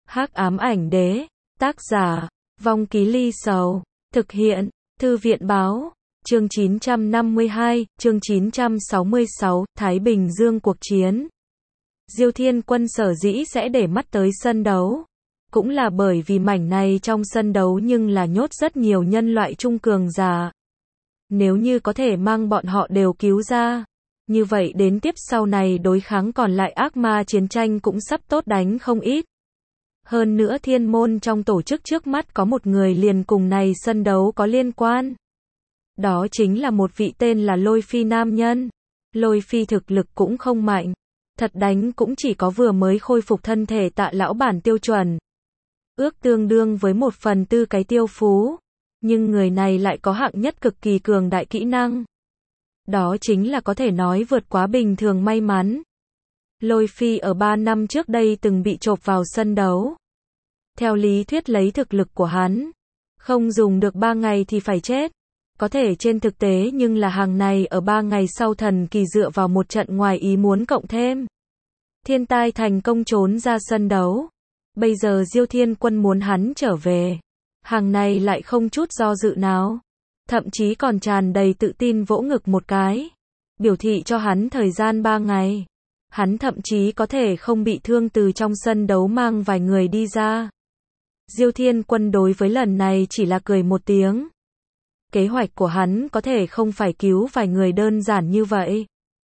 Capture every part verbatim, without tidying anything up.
Hắc ám ảnh đế, tác giả, Vong Ký Ly Sầu, thực hiện, Thư viện báo, chương chín trăm năm mươi hai, chương chín trăm sáu mươi sáu, Thái Bình Dương cuộc chiến. Diêu Thiên Quân sở dĩ sẽ để mắt tới sân đấu, cũng là bởi vì mảnh này trong sân đấu nhưng là nhốt rất nhiều nhân loại trung cường giả. Nếu như có thể mang bọn họ đều cứu ra, như vậy đến tiếp sau này đối kháng còn lại ác ma chiến tranh cũng sắp tốt đánh không ít. Hơn nữa thiên môn trong tổ chức trước mắt có một người liền cùng này sân đấu có liên quan. Đó chính là một vị tên là Lôi Phi nam nhân. Lôi Phi thực lực cũng không mạnh, thật đánh cũng chỉ có vừa mới khôi phục thân thể Tạ lão bản tiêu chuẩn. Ước tương đương với một phần tư cái tiêu phú, nhưng người này lại có hạng nhất cực kỳ cường đại kỹ năng. Đó chính là có thể nói vượt quá bình thường may mắn. Lôi Phi ở ba năm trước đây từng bị chộp vào sân đấu. Theo lý thuyết lấy thực lực của hắn, không dùng được ba ngày thì phải chết. Có thể trên thực tế nhưng là hàng này ở ba ngày sau thần kỳ dựa vào một trận ngoài ý muốn cộng thêm. Thiên tai thành công trốn ra sân đấu. Bây giờ Diêu Thiên Quân muốn hắn trở về. Hàng này lại không chút do dự nào. Thậm chí còn tràn đầy tự tin vỗ ngực một cái. Biểu thị cho hắn thời gian ba ngày. Hắn thậm chí có thể không bị thương từ trong sân đấu mang vài người đi ra. Diêu Thiên Quân đối với lần này chỉ là cười một tiếng. Kế hoạch của hắn có thể không phải cứu vài người đơn giản như vậy.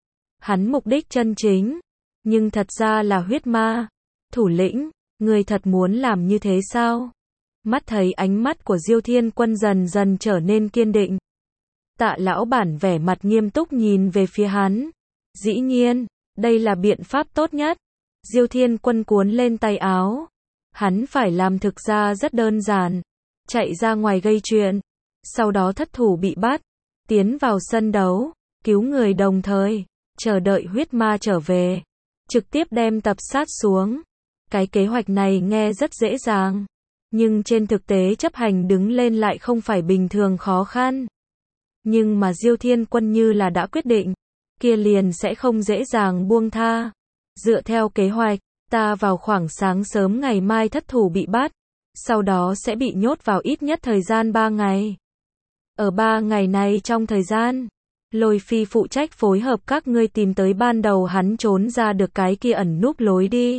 Hắn mục đích chân chính, nhưng thật ra là huyết ma. Thủ lĩnh, người thật muốn làm như thế sao? Mắt thấy ánh mắt của Diêu Thiên Quân dần dần trở nên kiên định. Tạ lão bản vẻ mặt nghiêm túc nhìn về phía hắn. Dĩ nhiên, đây là biện pháp tốt nhất. Diêu Thiên Quân cuốn lên tay áo. Hắn phải làm thực ra rất đơn giản. Chạy ra ngoài gây chuyện. Sau đó thất thủ bị bắt. Tiến vào sân đấu. Cứu người đồng thời. Chờ đợi huyết ma trở về. Trực tiếp đem tập sát xuống. Cái kế hoạch này nghe rất dễ dàng. Nhưng trên thực tế chấp hành đứng lên lại không phải bình thường khó khăn. Nhưng mà Diêu Thiên Quân như là đã quyết định. Kia liền sẽ không dễ dàng buông tha. Dựa theo kế hoạch, ta vào khoảng sáng sớm ngày mai thất thủ bị bắt. Sau đó sẽ bị nhốt vào ít nhất thời gian ba ngày. Ở ba ngày này trong thời gian, Lôi Phi phụ trách phối hợp các ngươi tìm tới ban đầu hắn trốn ra được cái kia ẩn núp lối đi.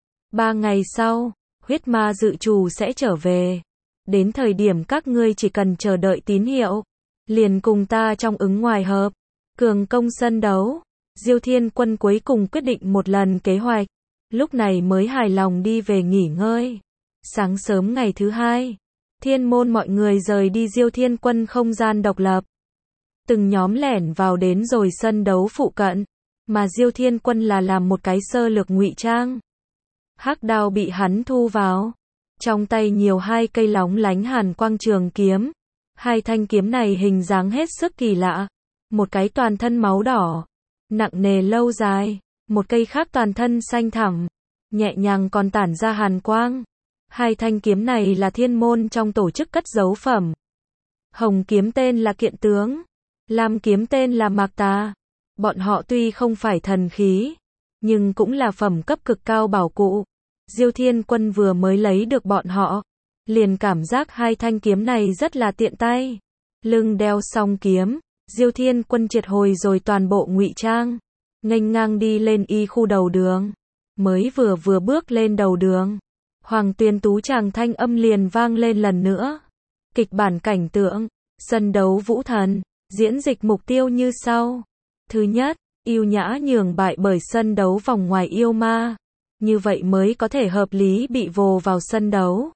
Ba ngày sau, huyết ma dự trù sẽ trở về. Đến thời điểm các ngươi chỉ cần chờ đợi tín hiệu, liền cùng ta trong ứng ngoài hợp, cường công sân đấu. Diêu Thiên Quân cuối cùng quyết định một lần kế hoạch, lúc này mới hài lòng đi về nghỉ ngơi. Sáng sớm ngày thứ hai, thiên môn mọi người rời đi Diêu Thiên Quân không gian độc lập. Từng nhóm lẻn vào đến rồi sân đấu phụ cận, mà Diêu Thiên Quân là làm một cái sơ lược ngụy trang. Hắc đao bị hắn thu vào, trong tay nhiều hai cây lóng lánh hàn quang trường kiếm. Hai thanh kiếm này hình dáng hết sức kỳ lạ, một cái toàn thân máu đỏ, nặng nề lâu dài, một cây khác toàn thân xanh thẳm, nhẹ nhàng còn tản ra hàn quang. Hai thanh kiếm này là thiên môn trong tổ chức cất giấu phẩm. Hồng kiếm tên là Kiện Tướng, lam kiếm tên là Mạc Tà. Bọn họ tuy không phải thần khí, nhưng cũng là phẩm cấp cực cao bảo cụ. Diêu Thiên Quân vừa mới lấy được bọn họ, liền cảm giác hai thanh kiếm này rất là tiện tay. Lưng đeo xong kiếm, Diêu Thiên Quân triệt hồi rồi toàn bộ ngụy trang, nghênh ngang đi lên y khu đầu đường. Mới vừa vừa bước lên đầu đường, Hoàng Tuyền Tú chàng thanh âm liền vang lên lần nữa. Kịch bản cảnh tượng, sân đấu vũ thần, diễn dịch mục tiêu như sau. Thứ nhất, yêu nhã nhường bại bởi sân đấu vòng ngoài yêu ma. Như vậy mới có thể hợp lý bị vồ vào sân đấu.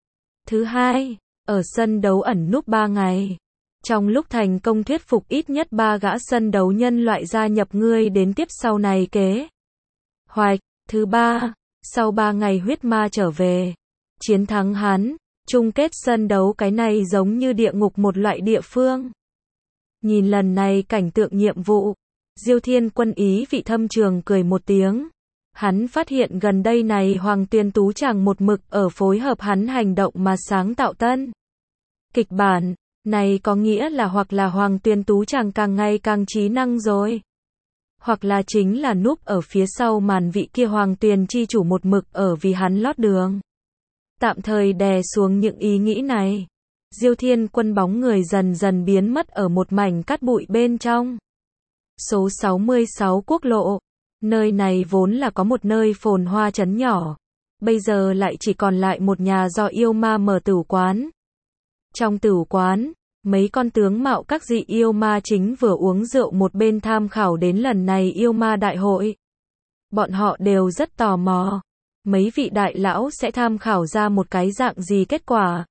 Thứ hai, ở sân đấu ẩn núp ba ngày. Trong lúc thành công thuyết phục ít nhất ba gã sân đấu nhân loại gia nhập ngươi đến tiếp sau này kế hoạch. Thứ ba, sau ba ngày huyết ma trở về, chiến thắng hắn, chung kết sân đấu. Cái này giống như địa ngục một loại địa phương. Nhìn lần này cảnh tượng nhiệm vụ, Diêu Thiên Quân ý vị thâm trường cười một tiếng. Hắn phát hiện gần đây này Hoàng Tuyền Tú chàng một mực ở phối hợp hắn hành động mà sáng tạo tân kịch bản. Này có nghĩa là hoặc là Hoàng Tuyền Tú chàng càng ngày càng trí năng rồi, hoặc là chính là núp ở phía sau màn vị kia Hoàng Tuyền chi chủ một mực ở vì hắn lót đường. Tạm thời đè xuống những ý nghĩ này, Diêu Thiên Quân bóng người dần dần biến mất ở một mảnh cát bụi bên trong. Số sáu mươi sáu quốc lộ, nơi này vốn là có một nơi phồn hoa trấn nhỏ, bây giờ lại chỉ còn lại một nhà do yêu ma mở tửu quán. Trong tửu quán, mấy con tướng mạo các dị yêu ma chính vừa uống rượu một bên tham khảo đến lần này yêu ma đại hội. Bọn họ đều rất tò mò, mấy vị đại lão sẽ tham khảo ra một cái dạng gì kết quả.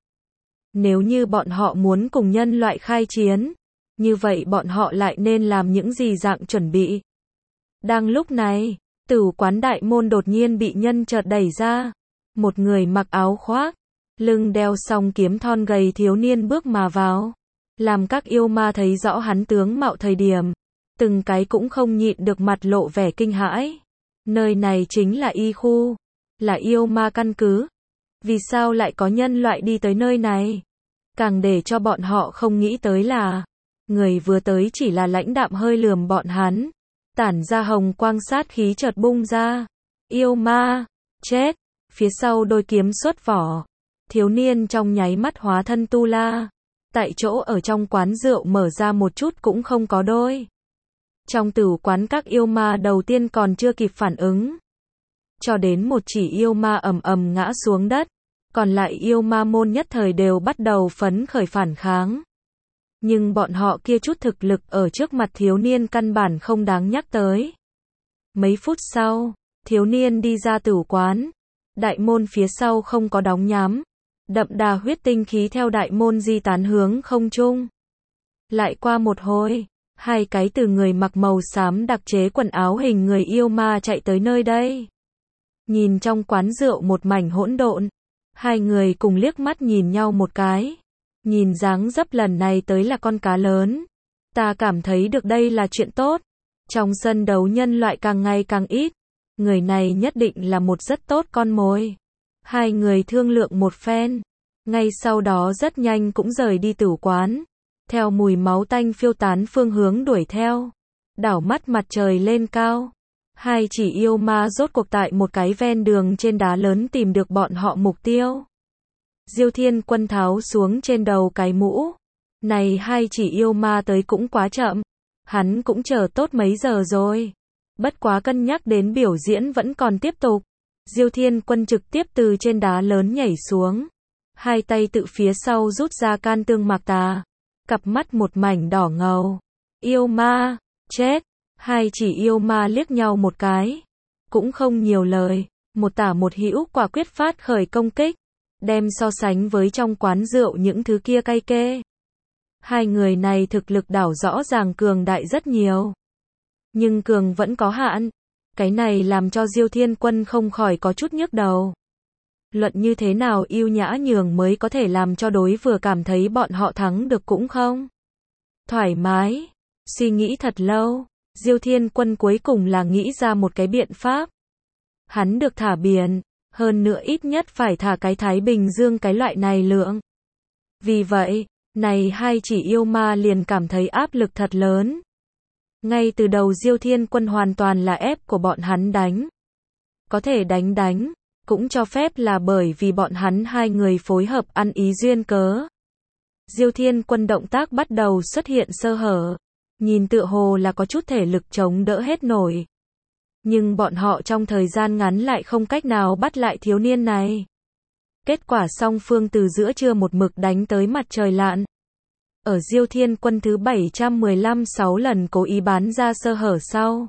Nếu như bọn họ muốn cùng nhân loại khai chiến, như vậy bọn họ lại nên làm những gì dạng chuẩn bị. Đang lúc này, tửu quán đại môn đột nhiên bị nhân chợt đẩy ra. Một người mặc áo khoác, lưng đeo song kiếm thon gầy thiếu niên bước mà vào. Làm các yêu ma thấy rõ hắn tướng mạo thời điểm, từng cái cũng không nhịn được mặt lộ vẻ kinh hãi. Nơi này chính là y khu, là yêu ma căn cứ. Vì sao lại có nhân loại đi tới nơi này? Càng để cho bọn họ không nghĩ tới là, người vừa tới chỉ là lãnh đạm hơi lườm bọn hắn, tản ra hồng quang sát khí chợt bung ra. Yêu ma, chết, phía sau đôi kiếm xuất vỏ. Thiếu niên trong nháy mắt hóa thân tu la. Tại chỗ ở trong quán rượu mở ra một chút cũng không có đôi. Trong tửu quán các yêu ma đầu tiên còn chưa kịp phản ứng. Cho đến một chỉ yêu ma ầm ầm ngã xuống đất. Còn lại yêu ma môn nhất thời đều bắt đầu phấn khởi phản kháng. Nhưng bọn họ kia chút thực lực ở trước mặt thiếu niên căn bản không đáng nhắc tới. Mấy phút sau, thiếu niên đi ra tửu quán. Đại môn phía sau không có đóng nhám. Đậm đà huyết tinh khí theo đại môn di tán hướng không trung. Lại qua một hồi, hai cái từ người mặc màu xám đặc chế quần áo hình người yêu ma chạy tới nơi đây. Nhìn trong quán rượu một mảnh hỗn độn, hai người cùng liếc mắt nhìn nhau một cái. Nhìn dáng dấp lần này tới là con cá lớn. Ta cảm thấy được đây là chuyện tốt. Trong sân đấu nhân loại càng ngày càng ít. Người này nhất định là một rất tốt con mồi. Hai người thương lượng một phen. Ngay sau đó rất nhanh cũng rời đi tửu quán. Theo mùi máu tanh phiêu tán phương hướng đuổi theo. Đảo mắt mặt trời lên cao. Hai chỉ yêu ma rốt cuộc tại một cái ven đường trên đá lớn tìm được bọn họ mục tiêu. Diêu Thiên Quân tháo xuống trên đầu cái mũ. Này hai chỉ yêu ma tới cũng quá chậm. Hắn cũng chờ tốt mấy giờ rồi. Bất quá cân nhắc đến biểu diễn vẫn còn tiếp tục. Diêu Thiên Quân trực tiếp từ trên đá lớn nhảy xuống. Hai tay tự phía sau rút ra can tương mạc tà. Cặp mắt một mảnh đỏ ngầu. Yêu ma, chết. Hai chỉ yêu ma liếc nhau một cái. Cũng không nhiều lời. Một tả một hữu quả quyết phát khởi công kích. Đem so sánh với trong quán rượu những thứ kia cay kê. Hai người này thực lực đảo rõ ràng cường đại rất nhiều. Nhưng cường vẫn có hạn. Cái này làm cho Diêu Thiên Quân không khỏi có chút nhức đầu. Luận như thế nào yêu nhã nhường mới có thể làm cho đối vừa cảm thấy bọn họ thắng được cũng không thoải mái. Suy nghĩ thật lâu, Diêu Thiên Quân cuối cùng là nghĩ ra một cái biện pháp. Hắn được thả biển, hơn nữa ít nhất phải thả cái Thái Bình Dương cái loại này lượng. Vì vậy, này hai chỉ yêu ma liền cảm thấy áp lực thật lớn. Ngay từ đầu Diêu Thiên Quân hoàn toàn là ép của bọn hắn đánh. Có thể đánh đánh, cũng cho phép là bởi vì bọn hắn hai người phối hợp ăn ý duyên cớ. Diêu Thiên Quân động tác bắt đầu xuất hiện sơ hở. Nhìn tựa hồ là có chút thể lực chống đỡ hết nổi. Nhưng bọn họ trong thời gian ngắn lại không cách nào bắt lại thiếu niên này. Kết quả song phương từ giữa trưa một mực đánh tới mặt trời lặn. Ở Diêu Thiên Quân thứ bảy trăm mười lăm sáu lần cố ý bán ra sơ hở sau.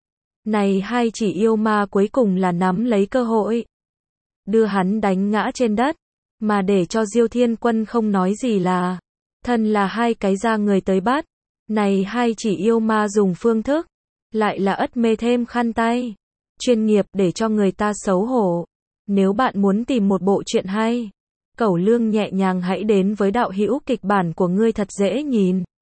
Này hai chỉ yêu ma cuối cùng là nắm lấy cơ hội. Đưa hắn đánh ngã trên đất. Mà để cho Diêu Thiên Quân không nói gì là. Thân là hai cái da người tới bắt. Này hai chỉ yêu ma dùng phương thức. Lại là ất mê thêm khăn tay. Chuyên nghiệp để cho người ta xấu hổ. Nếu bạn muốn tìm một bộ truyện hay. Cẩu Lương nhẹ nhàng hãy đến với đạo hữu kịch bản của ngươi thật dễ nhìn.